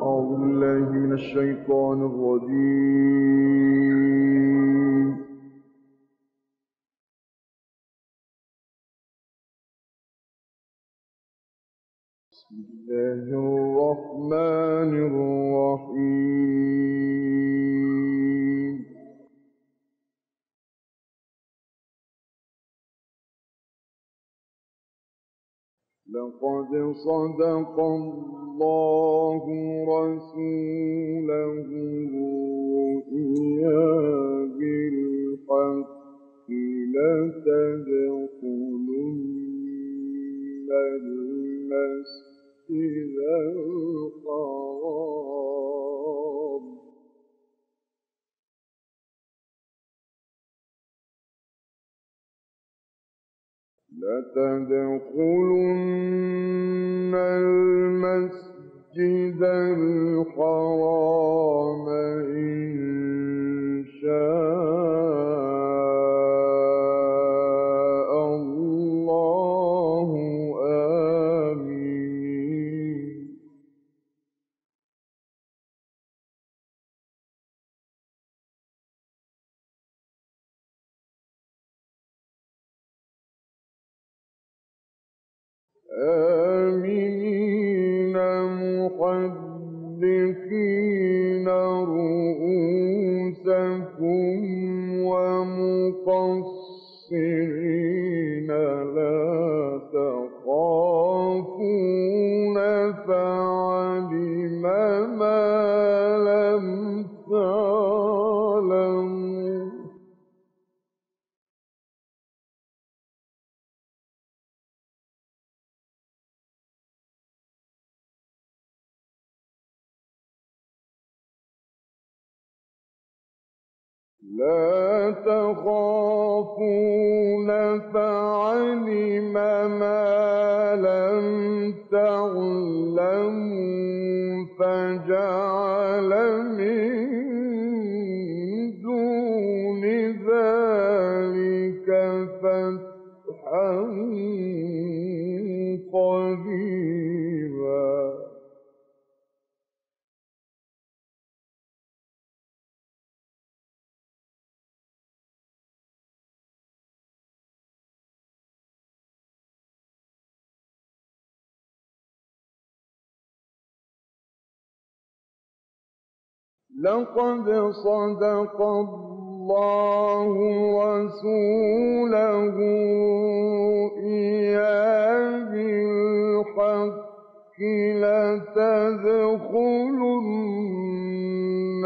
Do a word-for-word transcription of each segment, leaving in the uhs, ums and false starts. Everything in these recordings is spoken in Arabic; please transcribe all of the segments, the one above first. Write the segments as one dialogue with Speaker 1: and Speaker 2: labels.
Speaker 1: أعوذ بالله من الشيطان الرجيم. بسم الله الرحمن الرحيم. لقد صدق الله رسوله الرؤيا بالحق لتدخلن المسجد الحرام لتدخلن المسجد الحرام إن شاء الله آمين. آمنين محلقين رؤوسكم ومقصرين لا تخافون فعلم ما لم تعلموا لا تخافون فعلم ما لم تعلموا فجعل من دون ذلك فتحا قريبا. لقد صدق الله رسوله الرؤيا بالحق لتدخلن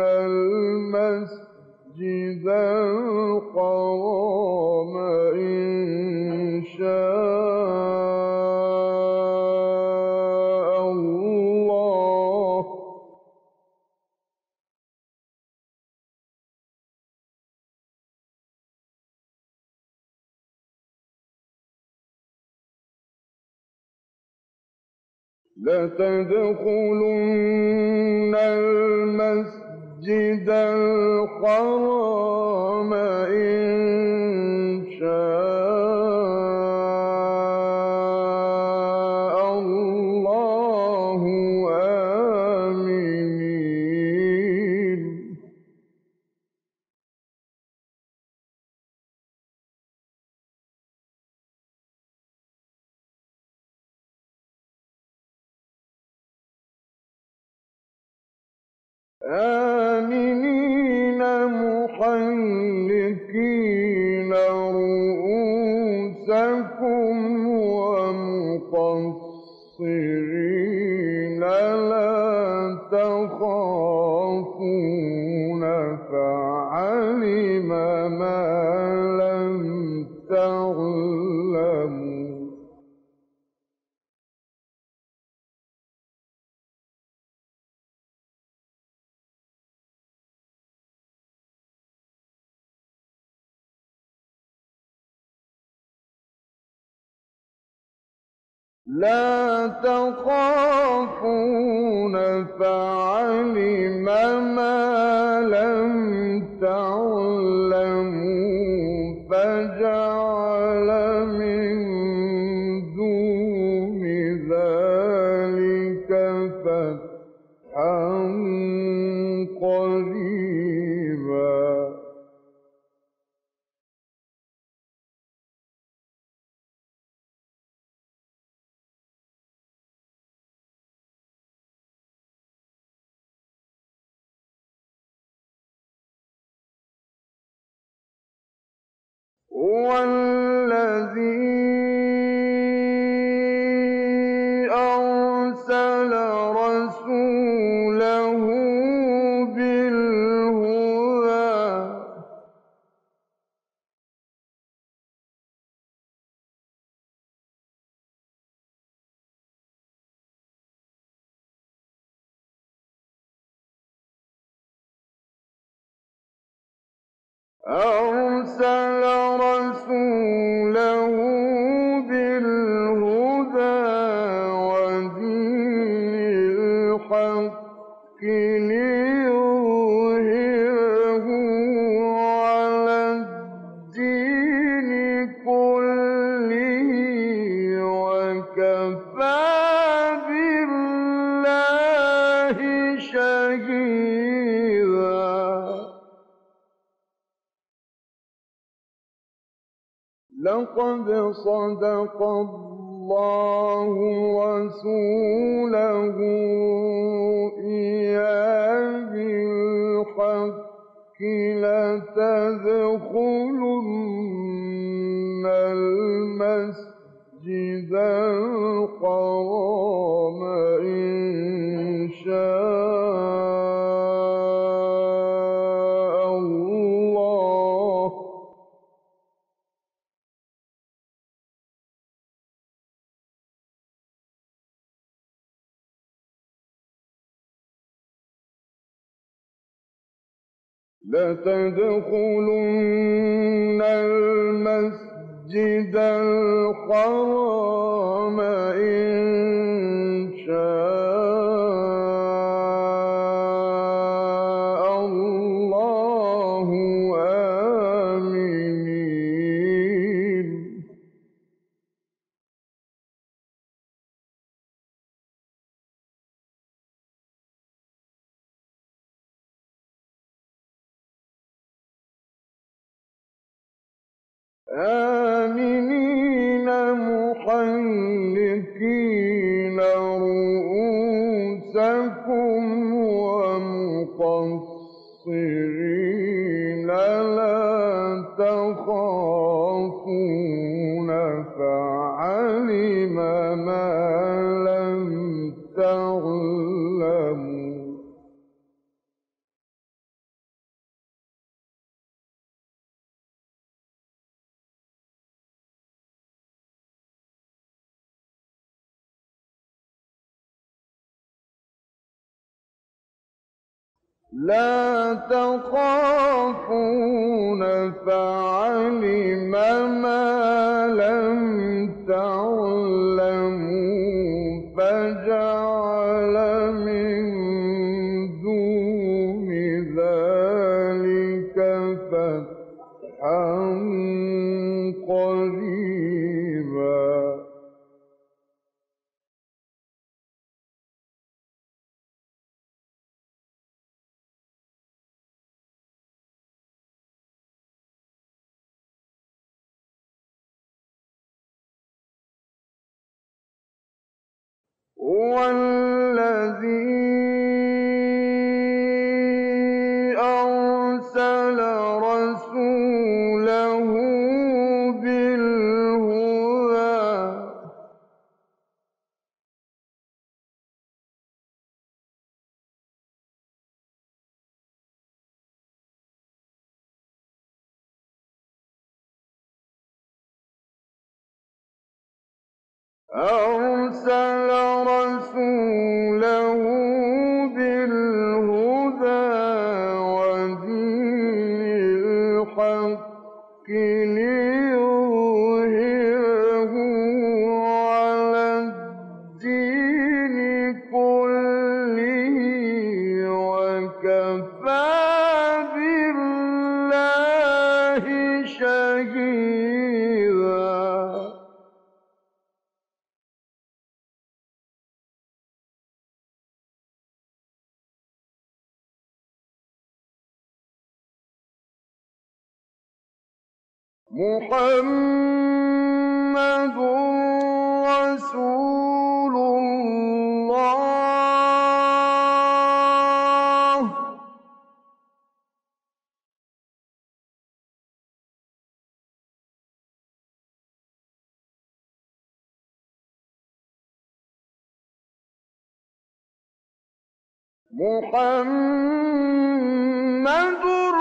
Speaker 1: المسجد الحرام إن شاء الله لتدخلن المسجد الحرام إن شاء الله آمنين. آمنين محلقين رؤوسكم ومقصرين لا تخافون فعلم ما لم تعلموا لا تخافون فعلم ما لم تعلموا فجعل من دون ذلك فتحا قريبا. هو الذي أرسل رسوله بالهدى أرسل رسوله بالهدى ودين الحق ليظهره على الدين كله وكفى بالله شهيدا. لقد صدق الله رسوله الرؤيا بالحق لتدخلن المسجد الحرام إن شاء الله لتدخلن المسجد الحرام إن شاء الله آمنين. آمنين محلقين رؤوسكم ومقصرين لا تخافون فعلم ما لم تعلموا لا تخافون فعلم ما لم تعلموا فجعل من دون ذلك فتحا قريبا. هو الذي أرسل رسوله بالهدى أرسل رسوله بالهدى ودين الحق ليظهره على الدين كله وكفى بالله شهيدا. محمد رسول الله. محمد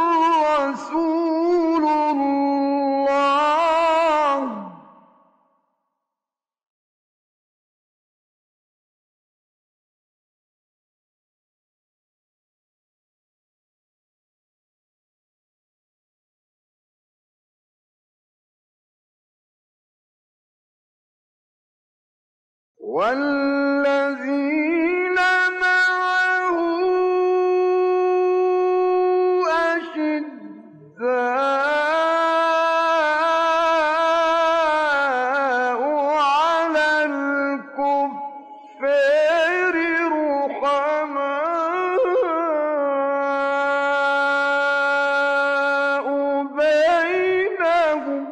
Speaker 1: رسول الله. والذين معه أشداء على الكفار رحماء بينهم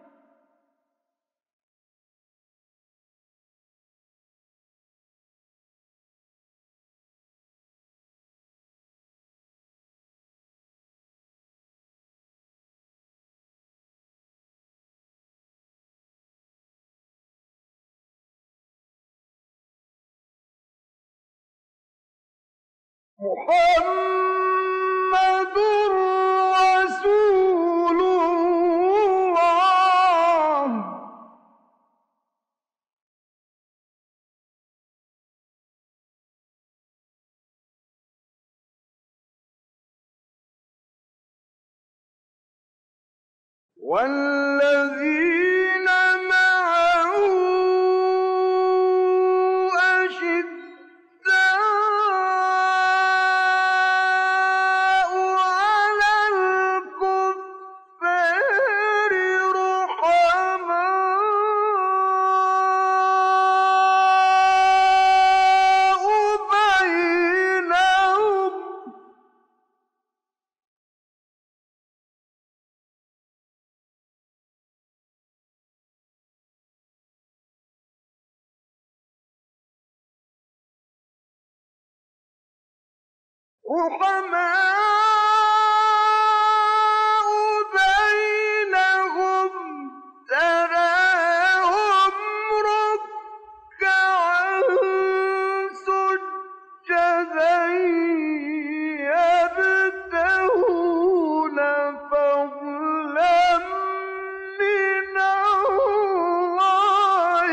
Speaker 1: محمد رسول الله. والذين معه أشداء على الكفار رحماء بينهم رحماء بينهم تراهم ركعا سجدا يبتغون فضلا من الله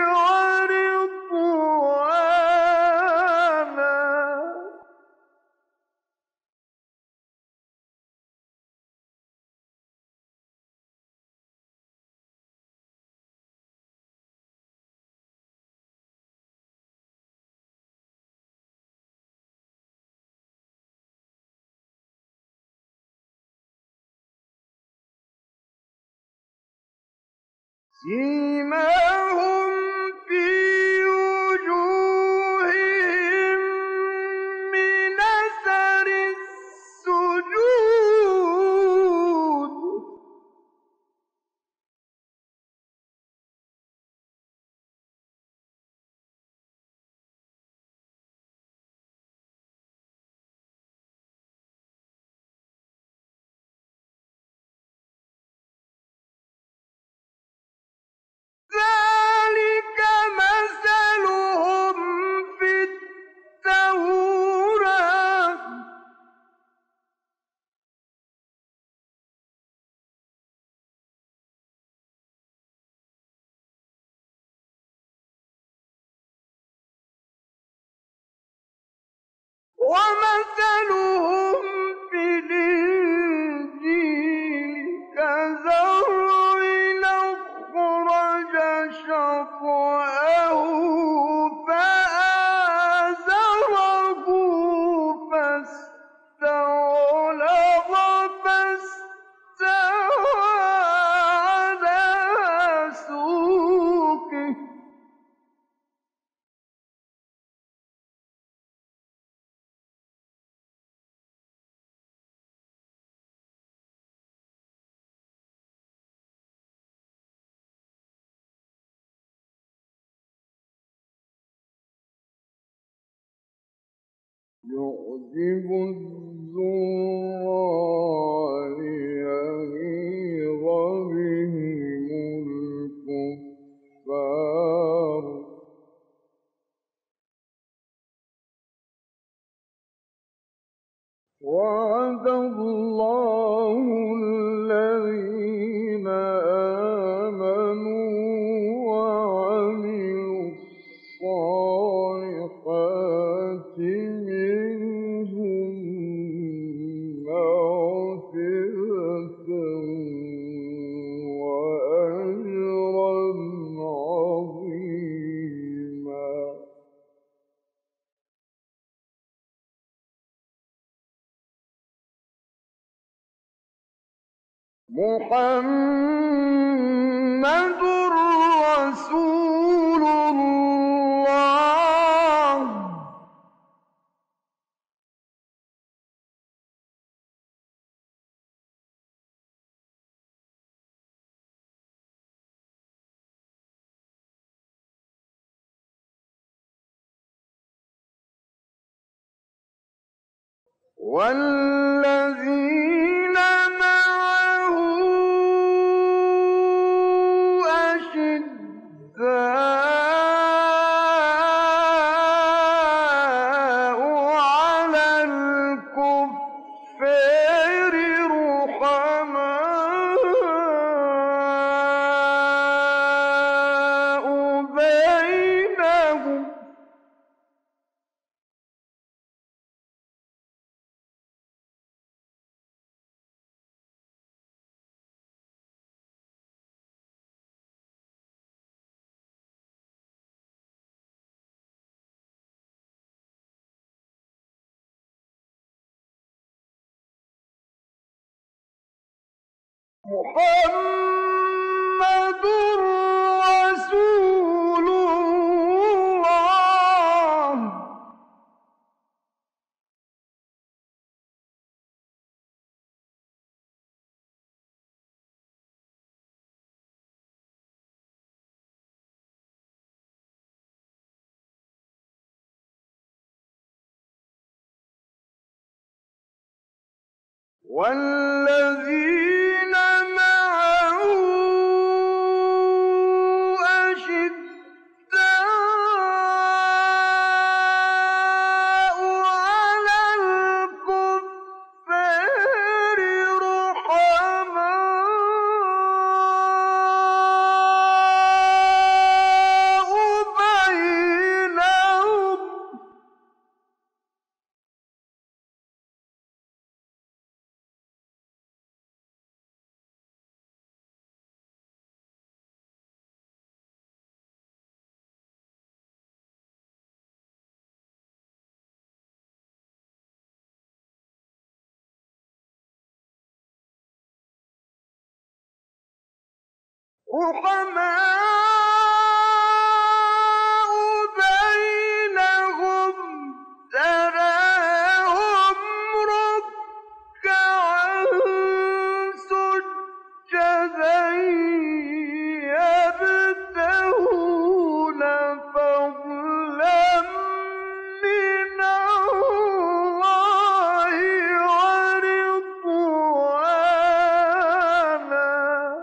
Speaker 1: ورضوانا. سيماهم في وجوههم من أثر السجود ذلك يعجب الزراع ليغيظ بهم الكفار وعد الله الذين آمنوا وعملوا الصالحات منهم مغفرة وأجرا عظيما. محمد رسول الله والذين معه أشداء على الكفار رحماء بينهم محمد رسول الله والذين معه أشداء على الكفار رحماء بينهم رحماء بينهم تراهم ركعا سجدا يبتغون فضلا من الله ورضوانا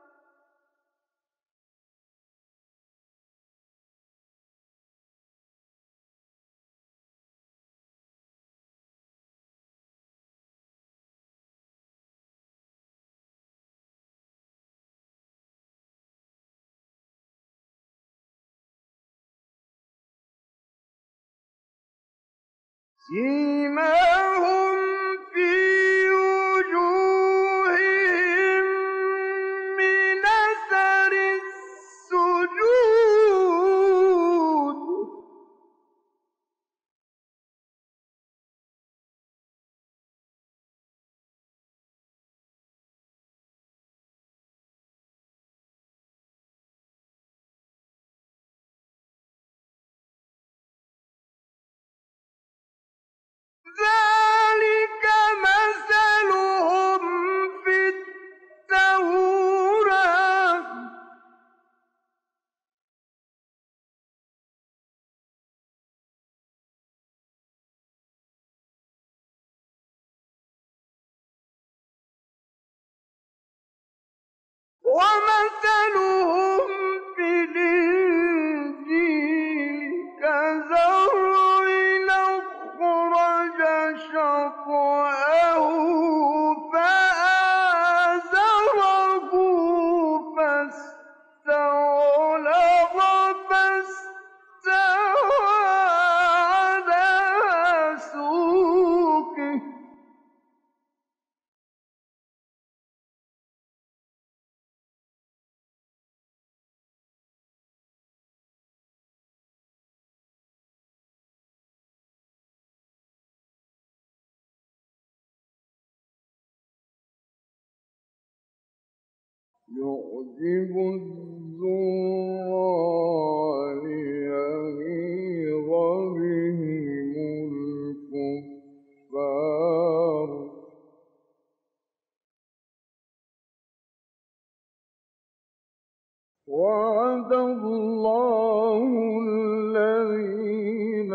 Speaker 1: سيماهم في وجوههم من أثر السجود ذلك ومثلهم في الإنجيل كزرع أخرج شطأه فآزره فاستغلظ فاستوى على سوقه يعجب الزراع ليغيظ بهم الكفار وعد الله الذين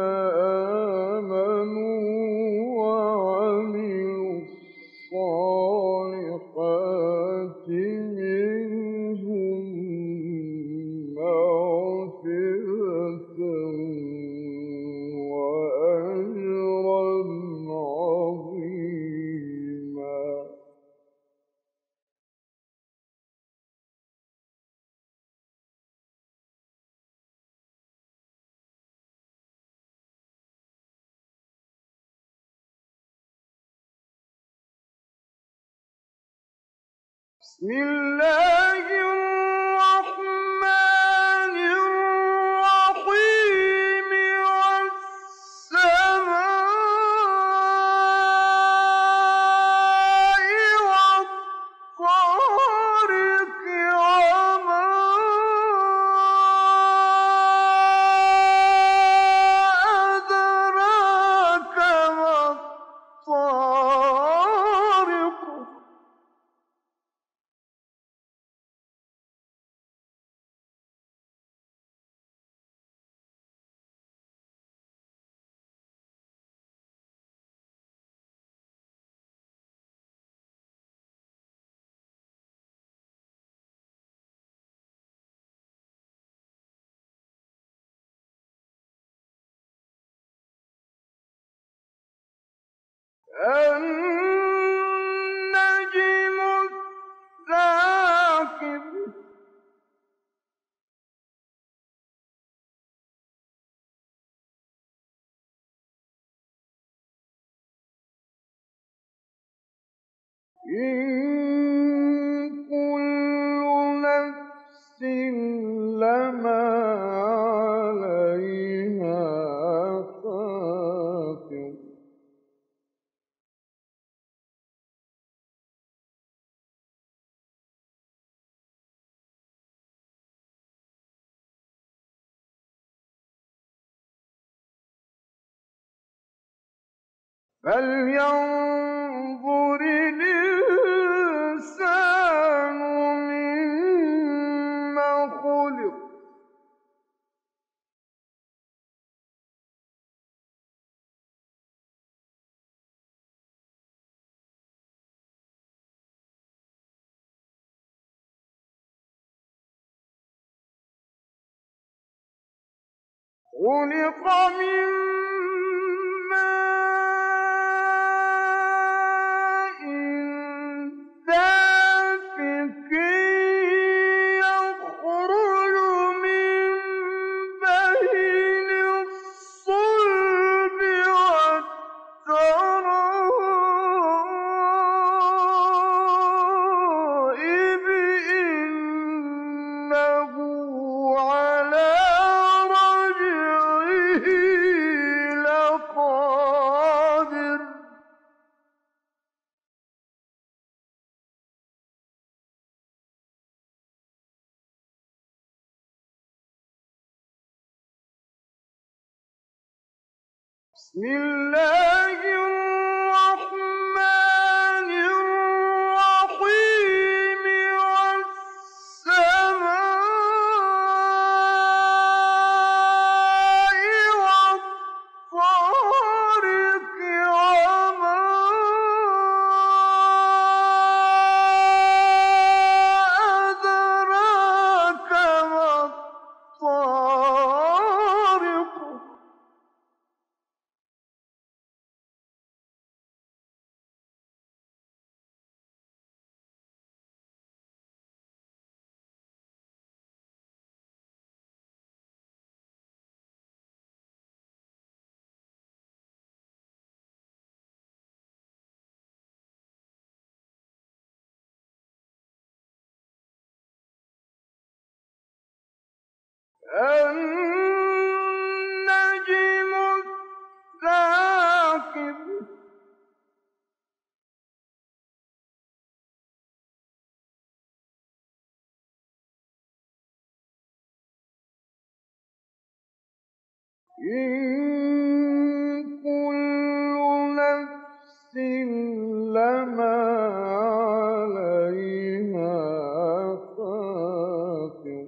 Speaker 1: آمنوا وعملوا الصالحات منهم مغفرة وأجرا عظيما. بسم الله الرحمن الرحيم والسماء والطارق وما أدراك ما الطارق النجم الثاقب إن كل نفس لما عليها حافظ فلينظر الإنسان مما خلق خلق من ماء دافق يخرج من بين الصلب والترائب إنه على لقادر بسم الله الرحمن الرحيم والسماء والطارق وما أدراك النجم الثاقب إن كل نفس لما عليها حافظ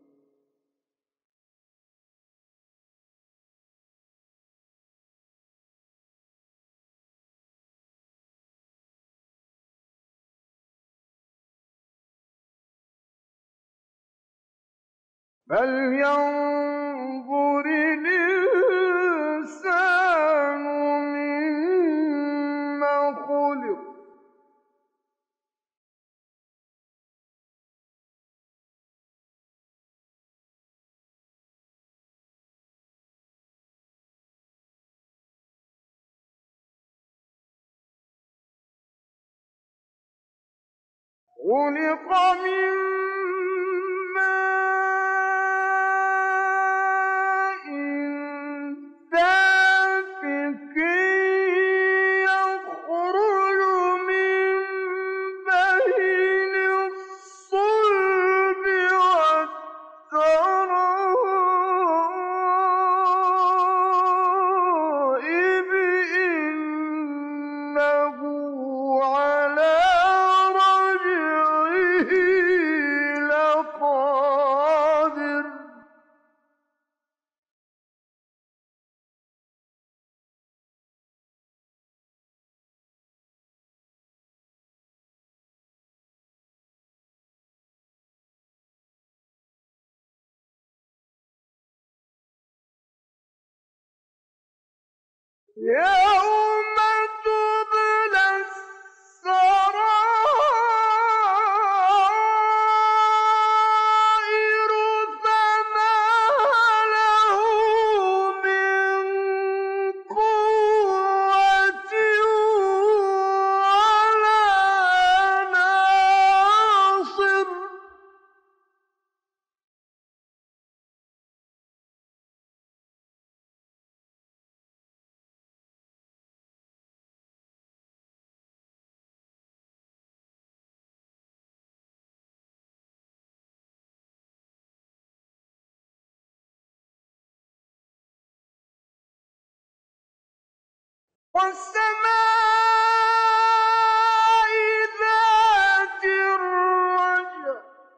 Speaker 1: فلينظر الإنسان مما خلق خلق من ماء دافق يخرج من بين الصلب والترائب إنه على رجعه لقادر يوم تبلى السرائر فما له من قوة ولا ناصر والسماء ذات الرجع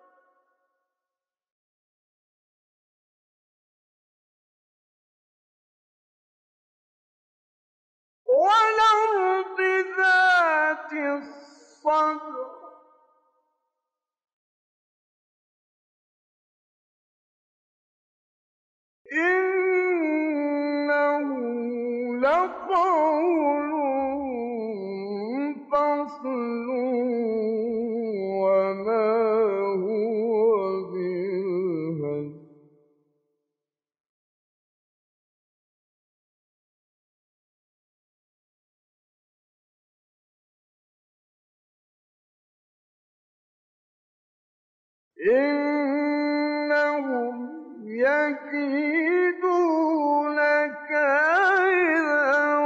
Speaker 1: والأرض ذات الصدع إنه لقول فصل وما هو بالهزل إنهم يكيدون كيدا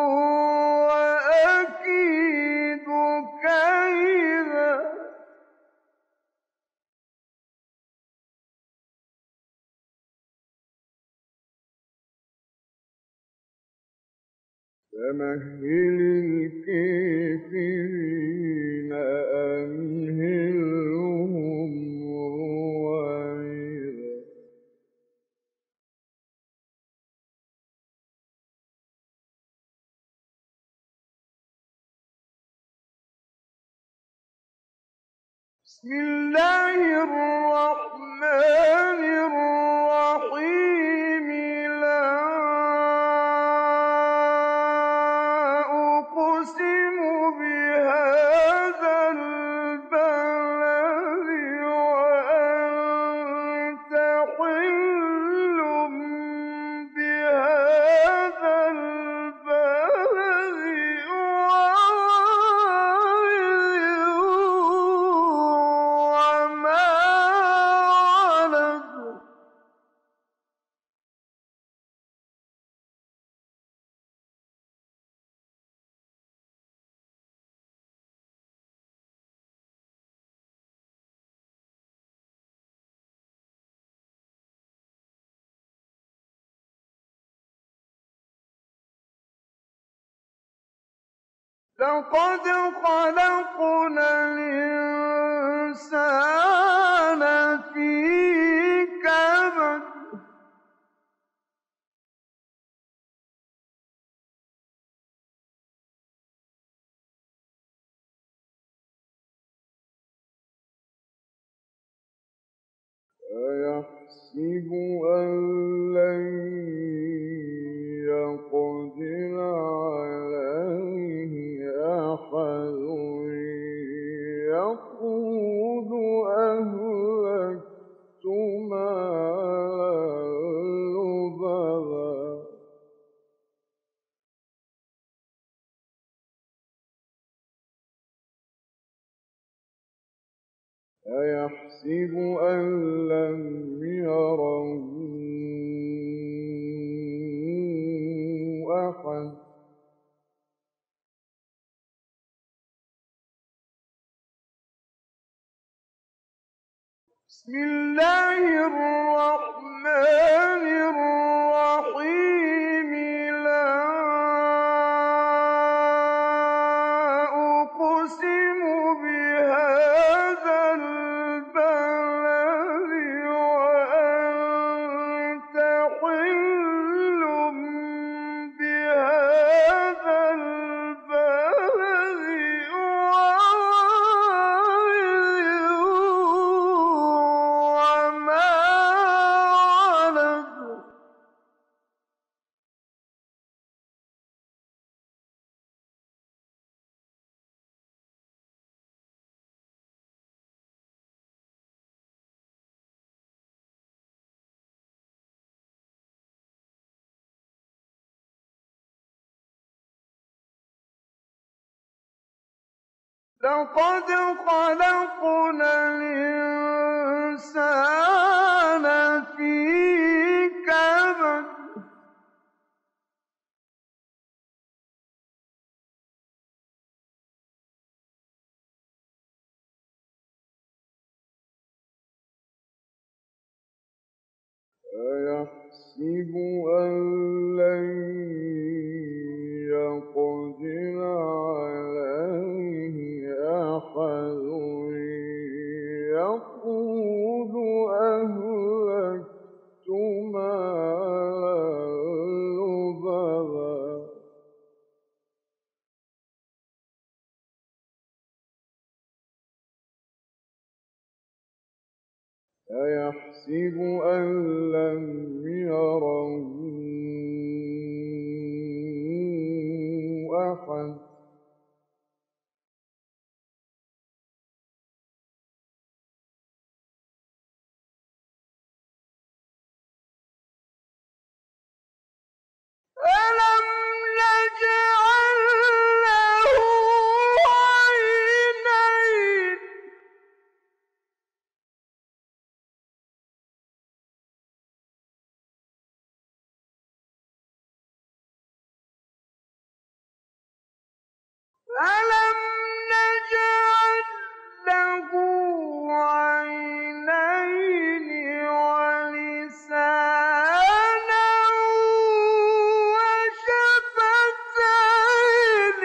Speaker 1: وأكيد كيدا فمهل الكافرين أمهلهم رويدا بسم الله الرحمن الرحيم لا أقسم بهذا البلد وأنت حل بهذا البلد ووالد وما ولد لقد خلقنا الإنسان في كبد أيحسب أن لن يقدر عليه أحد يقول أهلكت مالا لبدا أيحسب أن لم يره أحد بسم الله الرحمن الرحيم لا أقسم بهذا البلد وأنت حل بهذا البلد وما ولد لقد خلقنا الإنسان في كبد أيحسب أن لن يقدر عليه أحد يقول أهلكت مالا لبدا أيحسب أن لم يره أحد ألم نجعل له عينين ألم نجعل له عينين ولسانا وشفتين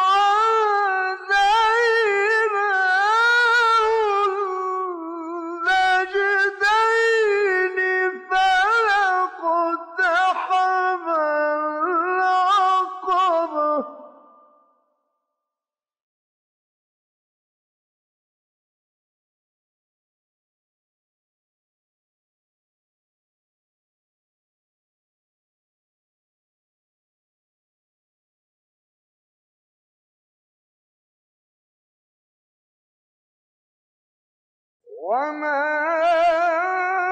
Speaker 1: وهديناه النجدين فلاقتحم العقبة وما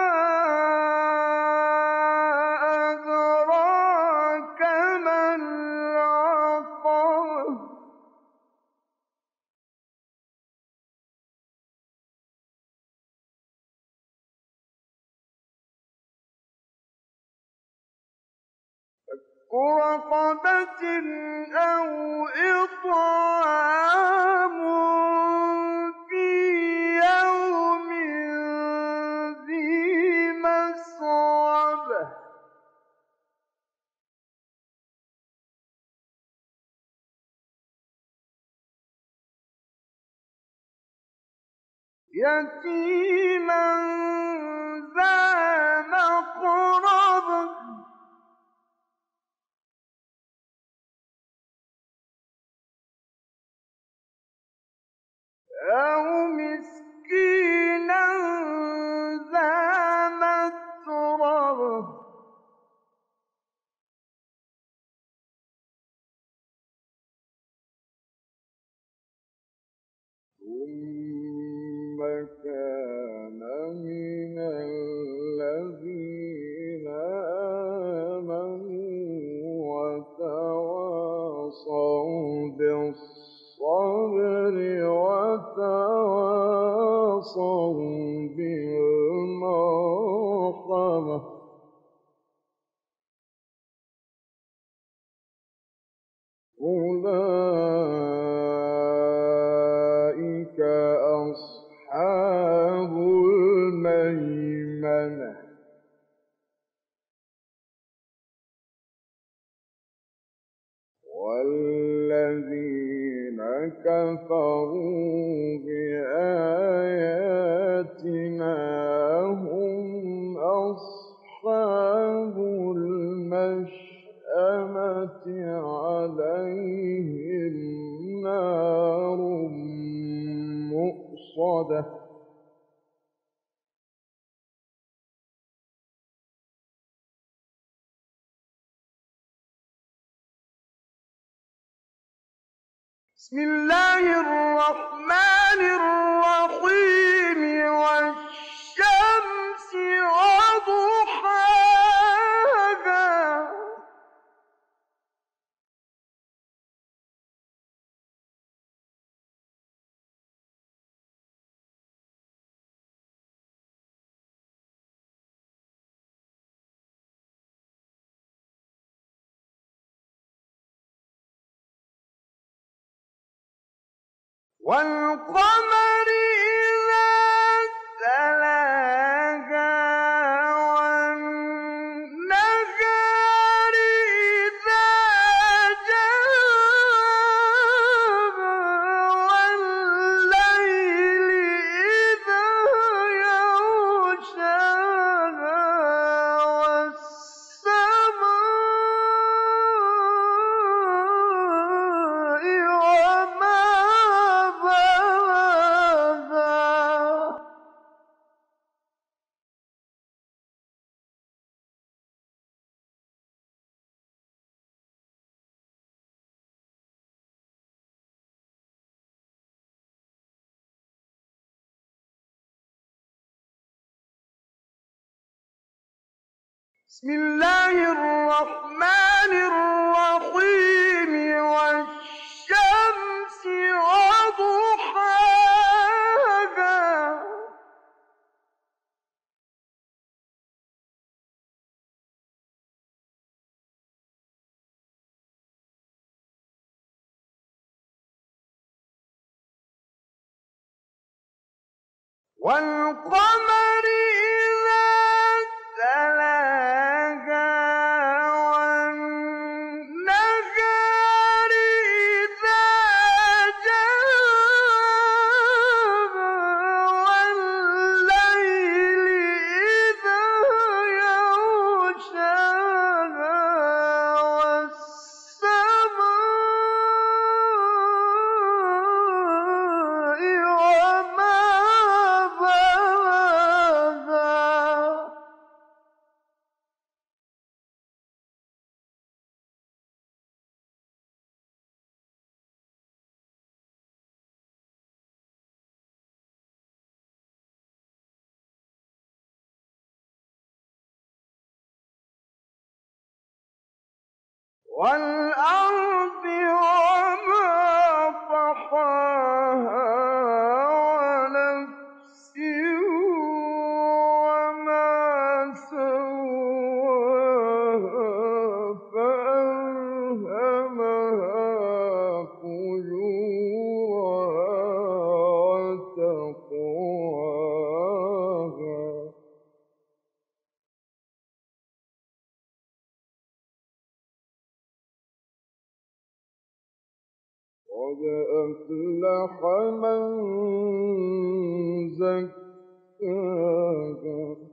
Speaker 1: أدراك ما العقبة فك رقبة أو إطعام في يوم ذي مسغبة يتيما ذا مقربة أو مسكينا ذا متربة ثم كان من الذين آمنوا وتواصوا بالصبر وتواصوا بالمرحمة أولئك أصحاب الميمنة والذين كفروا بآياتنا هم أصحاب المشأمة عليهم نار مؤصدة بسم الله الرحمن الرحيم والشمس وضحاها والقمر إذا تلاها والنهار إذا جلاها والليل إذا يغشاها والسماء وما بسم الله الرحمن الرحيم والشمس وضحاها والقمر إذا تلاها والنهار إذا جلاها والليل إذا يغشاها والسماء وما والأرض وما طحاها ونفس وما سواها فألهمها فجورها وتقواها قد أفلح من زكاها